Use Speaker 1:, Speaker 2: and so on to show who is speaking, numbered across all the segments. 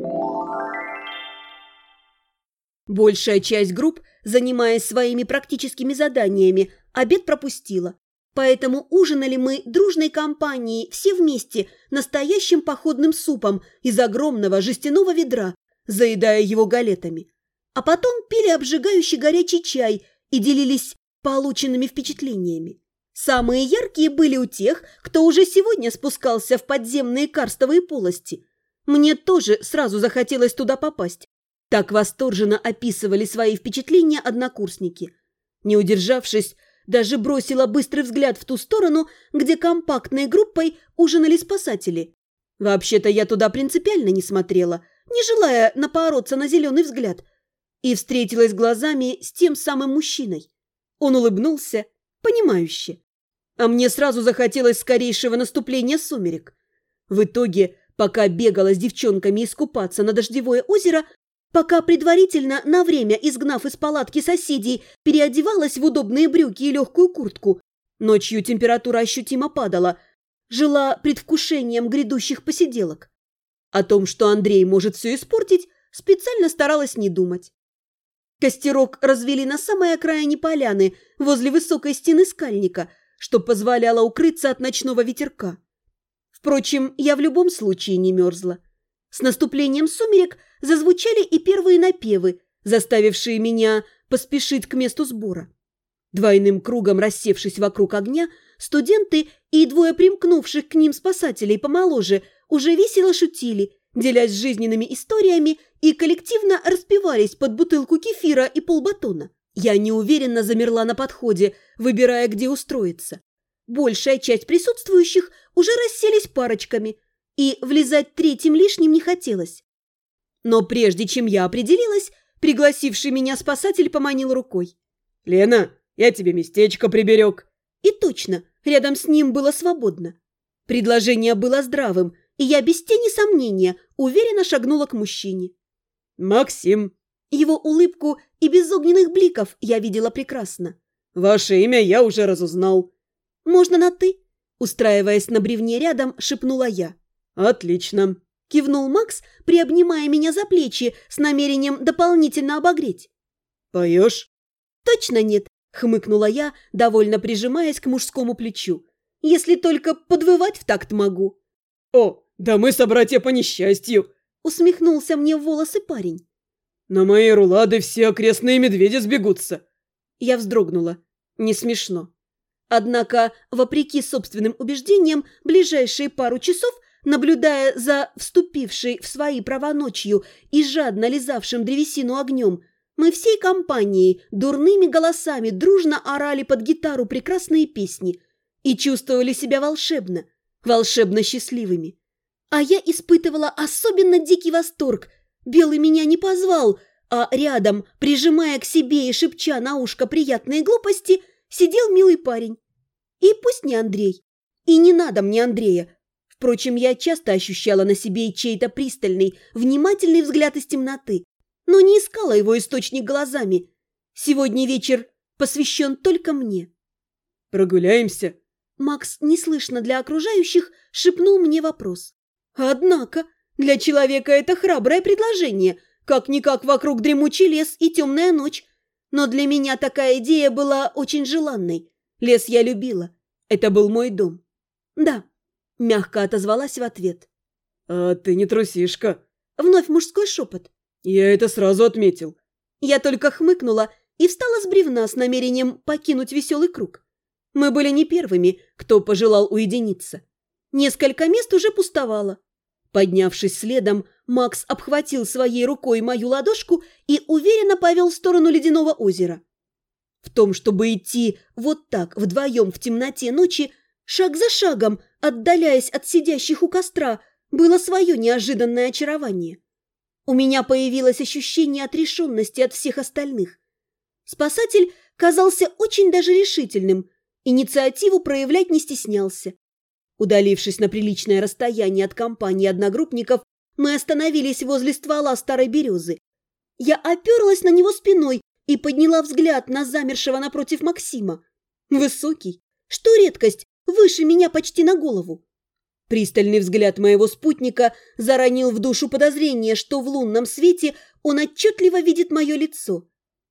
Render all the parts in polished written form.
Speaker 1: Большая часть групп, занимаясь своими практическими заданиями, обед пропустила. Поэтому ужинали мы дружной компанией все вместе настоящим походным супом из огромного жестяного ведра, заедая его галетами. А потом пили обжигающий горячий чай и делились полученными впечатлениями. Самые яркие были у тех, кто уже сегодня спускался в подземные карстовые полости. Мне тоже сразу захотелось туда попасть. Так восторженно описывали свои впечатления однокурсники. Не удержавшись, даже бросила быстрый взгляд в ту сторону, где компактной группой ужинали спасатели. Вообще-то я туда принципиально не смотрела, не желая напороться на зеленый взгляд, и встретилась глазами с тем самым мужчиной. Он улыбнулся, понимающе. А мне сразу захотелось скорейшего наступления сумерек. В итоге, пока бегала с девчонками искупаться на дождевое озеро, пока предварительно на время изгнав из палатки соседей, переодевалась в удобные брюки и легкую куртку, ночью температура ощутимо падала, жила предвкушением грядущих посиделок. О том, что Андрей может все испортить, специально старалась не думать. Костерок развели на самой окраине поляны, возле высокой стены скальника, что позволяло укрыться от ночного ветерка. Впрочем, я в любом случае не мерзла. С наступлением сумерек зазвучали и первые напевы, заставившие меня поспешить к месту сбора. Двойным кругом рассевшись вокруг огня, студенты и двое примкнувших к ним спасателей помоложе уже весело шутили, делясь жизненными историями и коллективно распевались под бутылку кефира и полбатона. Я неуверенно замерла на подходе, выбирая, где устроиться. Большая часть присутствующих уже расселись парочками, и влезать третьим лишним не хотелось. Но прежде чем я определилась, пригласивший меня спасатель поманил рукой.
Speaker 2: «Лена, я тебе местечко приберег».
Speaker 1: И точно, рядом с ним было свободно. Предложение было здравым, и я без тени сомнения уверенно шагнула к мужчине.
Speaker 2: «Максим».
Speaker 1: Его улыбку и без огненных бликов я видела прекрасно.
Speaker 2: «Ваше имя я уже разузнал».
Speaker 1: «Можно на «ты»?» Устраиваясь на бревне рядом, шепнула я.
Speaker 2: «Отлично»,
Speaker 1: – кивнул Макс, приобнимая меня за плечи с намерением дополнительно обогреть.
Speaker 2: «Поешь?»
Speaker 1: «Точно нет», – хмыкнула я, довольно прижимаясь к мужскому плечу. «Если только подвывать в такт могу».
Speaker 2: «О, да мы собратья по несчастью», –
Speaker 1: усмехнулся мне в волосы парень.
Speaker 2: «На мои рулады все окрестные медведи сбегутся».
Speaker 1: Я вздрогнула. Не смешно. Однако, вопреки собственным убеждениям, ближайшие пару часов, наблюдая за вступившей в свои права ночью и жадно лизавшим древесину огнем, мы всей компанией дурными голосами дружно орали под гитару прекрасные песни и чувствовали себя волшебно, волшебно счастливыми. А я испытывала особенно дикий восторг. Белый меня не позвал, а рядом, прижимая к себе и шепча на ушко приятные глупости, сидел милый парень. И пусть не Андрей. И не надо мне Андрея. Впрочем, я часто ощущала на себе чей-то пристальный, внимательный взгляд из темноты, но не искала его источник глазами. Сегодня вечер посвящен только мне.
Speaker 2: «Прогуляемся?»
Speaker 1: Макс, неслышно для окружающих, шепнул мне вопрос. Однако, для человека это храброе предложение, как-никак вокруг дремучий лес и темная ночь. Но для меня такая идея была очень желанной. Лес я любила. Это был мой дом. Да, мягко отозвалась в ответ.
Speaker 2: «А ты не трусишка?»
Speaker 1: Вновь мужской шепот.
Speaker 2: «Я это сразу отметил».
Speaker 1: Я только хмыкнула и встала с бревна с намерением покинуть веселый круг. Мы были не первыми, кто пожелал уединиться. Несколько мест уже пустовало. Поднявшись следом, Макс обхватил своей рукой мою ладошку и уверенно повел в сторону ледяного озера. В том, чтобы идти вот так вдвоем в темноте ночи, шаг за шагом, отдаляясь от сидящих у костра, было свое неожиданное очарование. У меня появилось ощущение отрешенности от всех остальных. Спасатель казался очень даже решительным, инициативу проявлять не стеснялся. Удалившись на приличное расстояние от компании одногруппников, мы остановились возле ствола старой березы. Я оперлась на него спиной и подняла взгляд на замершего напротив Максима. Высокий, что редкость, выше меня почти на голову. Пристальный взгляд моего спутника заронил в душу подозрение, что в лунном свете он отчетливо видит мое лицо.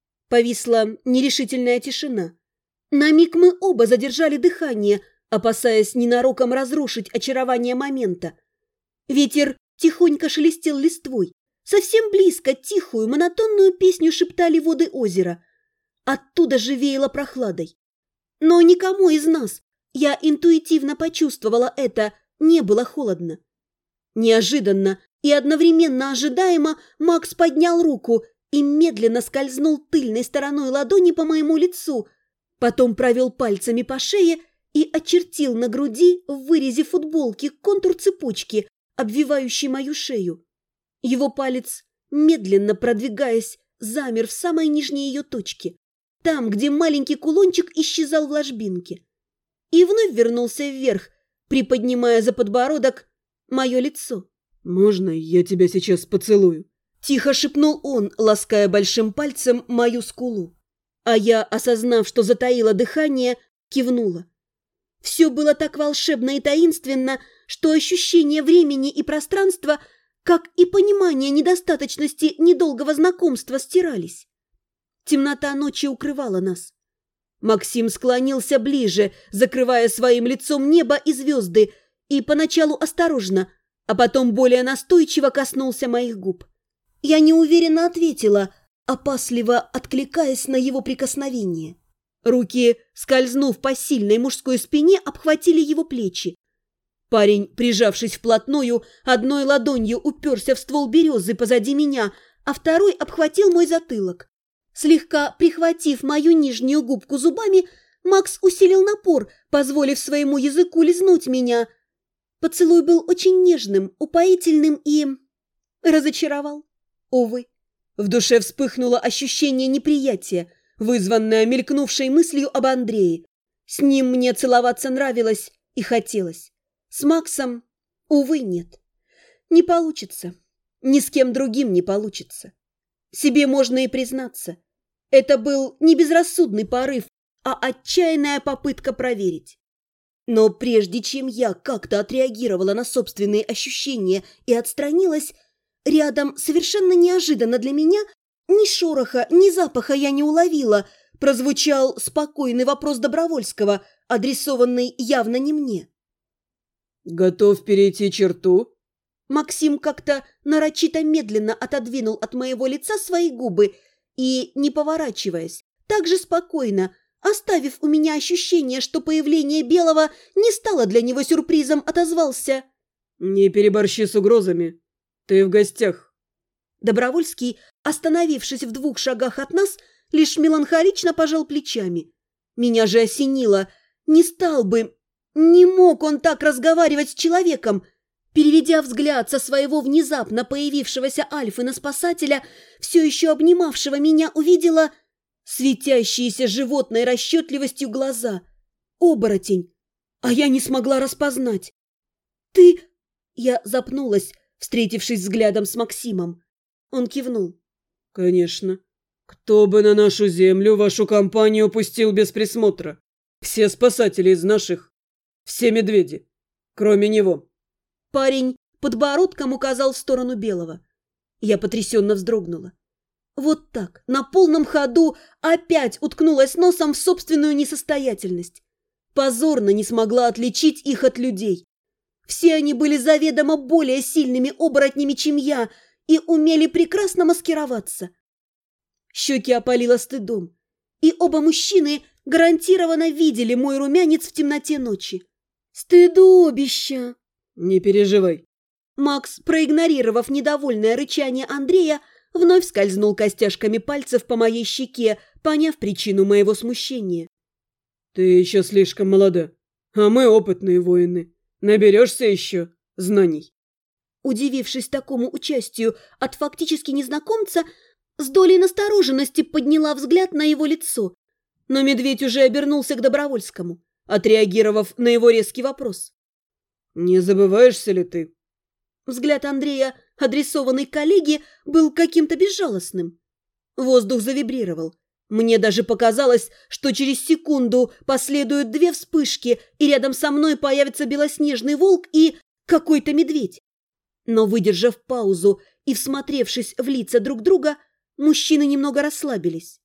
Speaker 1: Повисла нерешительная тишина. На миг мы оба задержали дыхание, опасаясь ненароком разрушить очарование момента. Ветер тихонько шелестел листвой. Совсем близко тихую, монотонную песню шептали воды озера. Оттуда же веяло прохладой. Но никому из нас, я интуитивно почувствовала это, не было холодно. Неожиданно и одновременно ожидаемо Макс поднял руку и медленно скользнул тыльной стороной ладони по моему лицу, потом провел пальцами по шее и очертил на груди в вырезе футболки контур цепочки, обвивающей мою шею. Его палец, медленно продвигаясь, замер в самой нижней ее точке, там, где маленький кулончик исчезал в ложбинке, и вновь вернулся вверх, приподнимая за подбородок мое лицо.
Speaker 2: «Можно я тебя сейчас поцелую?»
Speaker 1: Тихо шепнул он, лаская большим пальцем мою скулу. А я, осознав, что затаила дыхание, кивнула. Все было так волшебно и таинственно, что ощущение времени и пространства, как и понимание недостаточности недолгого знакомства, стирались. Темнота ночи укрывала нас. Максим склонился ближе, закрывая своим лицом небо и звезды, и поначалу осторожно, а потом более настойчиво коснулся моих губ. Я неуверенно ответила, опасливо откликаясь на его прикосновение. Руки, скользнув по сильной мужской спине, обхватили его плечи. Парень, прижавшись вплотную, одной ладонью уперся в ствол березы позади меня, а второй обхватил мой затылок. Слегка прихватив мою нижнюю губку зубами, Макс усилил напор, позволив своему языку лизнуть меня. Поцелуй был очень нежным, упоительным и... разочаровал. Увы. В душе вспыхнуло ощущение неприятия, вызванное мелькнувшей мыслью об Андрее. С ним мне целоваться нравилось и хотелось. С Максом, увы, нет. Не получится. Ни с кем другим не получится. Себе можно и признаться. Это был не безрассудный порыв, а отчаянная попытка проверить. Но прежде чем я как-то отреагировала на собственные ощущения и отстранилась, рядом, совершенно неожиданно для меня, ни шороха, ни запаха я не уловила, прозвучал спокойный вопрос Добровольского, адресованный явно не мне.
Speaker 2: «Готов перейти черту?»
Speaker 1: Максим как-то нарочито медленно отодвинул от моего лица свои губы и, не поворачиваясь, так же спокойно, оставив у меня ощущение, что появление Белого не стало для него сюрпризом, отозвался:
Speaker 2: «Не переборщи с угрозами. Ты в гостях».
Speaker 1: Добровольский, остановившись в 2 шагах от нас, лишь меланхолично пожал плечами. Меня же осенило. Не стал бы, не мог он так разговаривать с человеком. Переведя взгляд со своего внезапно появившегося Альфы на спасателя, все еще обнимавшего меня, увидела светящиеся животной расчетливостью глаза. Оборотень. А я не смогла распознать. «Ты...» Я запнулась, встретившись взглядом с Максимом. Он кивнул.
Speaker 2: «Конечно. Кто бы на нашу землю вашу компанию пустил без присмотра? Все спасатели из наших. Все медведи. Кроме него».
Speaker 1: Парень подбородком указал в сторону Белого. Я потрясенно вздрогнула. Вот так, на полном ходу, опять уткнулась носом в собственную несостоятельность. Позорно не смогла отличить их от людей. Все они были заведомо более сильными оборотнями, чем я, и умели прекрасно маскироваться. Щеки опалило стыдом, и оба мужчины гарантированно видели мой румянец в темноте ночи. Стыдобища!
Speaker 2: «Не переживай».
Speaker 1: Макс, проигнорировав недовольное рычание Андрея, вновь скользнул костяшками пальцев по моей щеке, поняв причину моего смущения.
Speaker 2: «Ты еще слишком молода, а мы опытные воины. Наберешься еще знаний».
Speaker 1: Удивившись такому участию от фактически незнакомца, с долей настороженности подняла взгляд на его лицо. Но медведь уже обернулся к Добровольскому, отреагировав на его резкий вопрос.
Speaker 2: «Не забываешься ли ты?»
Speaker 1: Взгляд Андрея, адресованный коллеге, был каким-то безжалостным. Воздух завибрировал. Мне даже показалось, что через секунду последуют 2 вспышки, и рядом со мной появится белоснежный волк и какой-то медведь. Но, выдержав паузу и всмотревшись в лица друг друга, мужчины немного расслабились.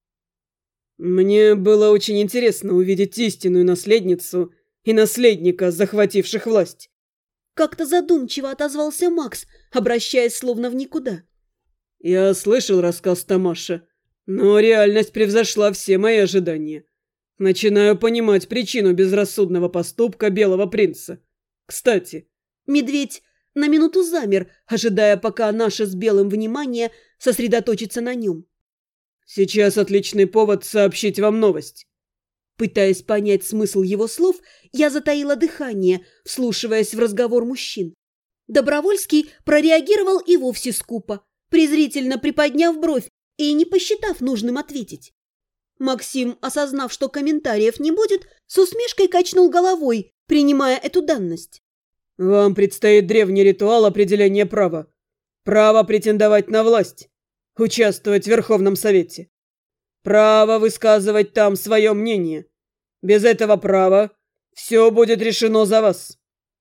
Speaker 2: «Мне было очень интересно увидеть истинную наследницу и наследника, захвативших власть».
Speaker 1: Как-то задумчиво отозвался Макс, обращаясь словно в никуда.
Speaker 2: «Я слышал рассказ Тамаша, но реальность превзошла все мои ожидания. Начинаю понимать причину безрассудного поступка Белого принца. Кстати...»
Speaker 1: Медведь на минуту замер, ожидая, пока наше с Белым внимание сосредоточится на нем.
Speaker 2: «Сейчас отличный повод сообщить вам новость».
Speaker 1: Пытаясь понять смысл его слов, я затаила дыхание, вслушиваясь в разговор мужчин. Добровольский прореагировал и вовсе скупо, презрительно приподняв бровь и не посчитав нужным ответить. Максим, осознав, что комментариев не будет, с усмешкой качнул головой, принимая эту данность.
Speaker 2: «Вам предстоит древний ритуал определения права. Право претендовать на власть, участвовать в Верховном Совете. Право высказывать там свое мнение. Без этого права все будет решено за вас».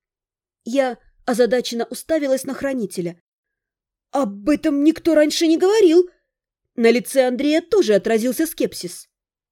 Speaker 1: Я озадаченно уставилась на хранителя. «Об этом никто раньше не говорил». На лице Андрея тоже отразился скепсис.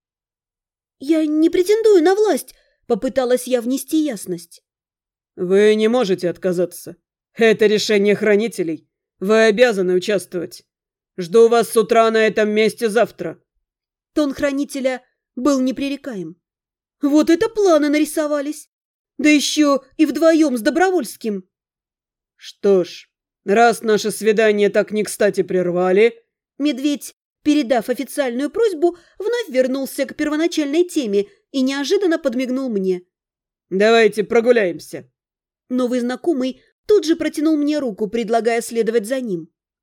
Speaker 1: «Я не претендую на власть», — попыталась я внести ясность.
Speaker 2: «Вы не можете отказаться. Это решение хранителей. Вы обязаны участвовать. Жду вас с утра на этом месте завтра».
Speaker 1: Тон хранителя был непререкаем. Вот это планы нарисовались. Да еще и вдвоем с Добровольским.
Speaker 2: «Что ж, раз наше свидание так не кстати прервали...»
Speaker 1: Медведь, передав официальную просьбу, вновь вернулся к первоначальной теме и неожиданно подмигнул мне.
Speaker 2: «Давайте прогуляемся».
Speaker 1: Новый знакомый тут же протянул мне руку, предлагая следовать за ним.